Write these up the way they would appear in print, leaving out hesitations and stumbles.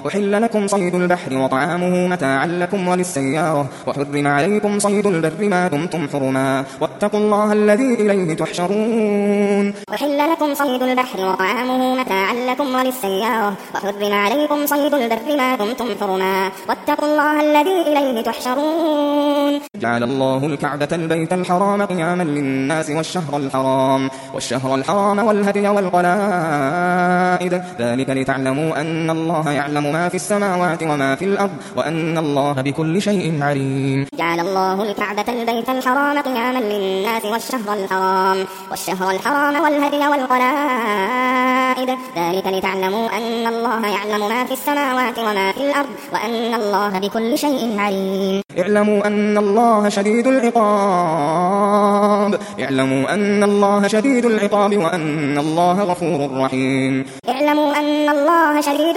أحل لكم صيد البحر وطعامه متاعا لكم وللسيارة وحرم عليكم صيد البر ما دمتم حرما واتقوا الله الذي إليه تحشرون. أحل لكم صيد البحر وطعامه متاعا لكم وللسيارة وحرم عليكم صيد البر ما دمتم حرما واتقوا الله الذي إليه تحشرون. جعل الله الكعبة البيت الحرام قياما للناس والشهر الحرام والهدي والقلائد ذلك لتعلموا أن الله يعلم ما في السماوات وما في الأرض وأن الله بكل شيء عليم. جعل الله الكعبة البيت الحرام قياما للناس والشهر الحرام والهدي والقلائد ذلك لتعلموا أن الله يعلم ما في السماوات وما في الأرض وأن الله بكل شيء عليم. اعلموا أن الله شديد العقاب وأن الله غفور رحيم. اعلموا أن الله شديد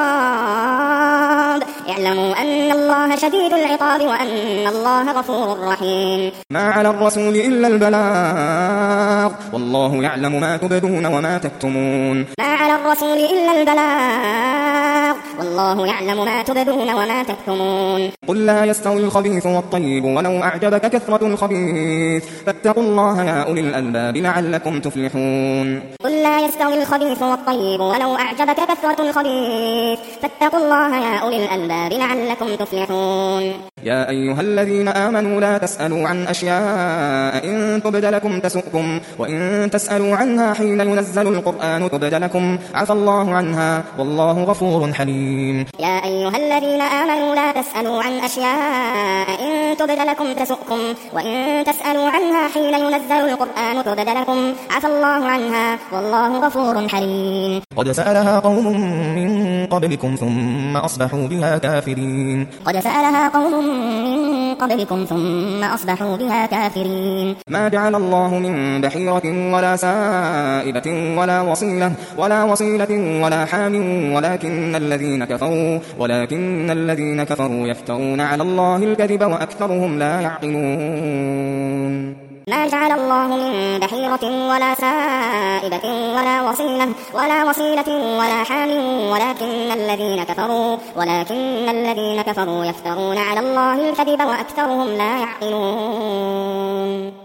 العقاب وأن الله غفور رحيم. ما على الرسول إلا البلاغ والله يعلم ما تبدون وما تكتمون. ما على الرسول إلا البلاغ والله يعلم ما تبدون وما تكتمون. قل لا يستوي الخبيث والطيب ولو أعجبك كثرة الخبيث فاتقوا الله يا أولي الألباب لعلكم تفلحون. قل لا يستوي الخبيث والطيب ولو أعجبك كثرة الخبيث فاتقوا الله يا أولي الألباب لعلكم تفلحون. يا أيها الذين آمنوا لا تسألوا عن أشياء إن تبد لكم تسؤكم وإن تسألوا عنها حين ينزل القرآن تبد لكم عفى الله عنها والله غفور حليم. يا أيها الذين آمنوا لا تسألوا عن أشياء إن تبد لكم تسؤكم وإن تسألوا عنها حين ينزل القرآن تبد لكم عفى الله عنها والله غفور حليم. قد سألها قوم من قبلكم ثم أصبحوا بها كافرين. ما جعل الله من بحيرة ولا سائبة ولا وصيلة ولا حام ولكن الذين كفروا يفترون على الله الكذب وأكثرهم لا يعقلون. ما جعل الله من بحيرة ولا سائبة ولا وصيلة ولا حام ولكن الذين كفروا يفترون على الله الكذب وأكثرهم لا يعقلون.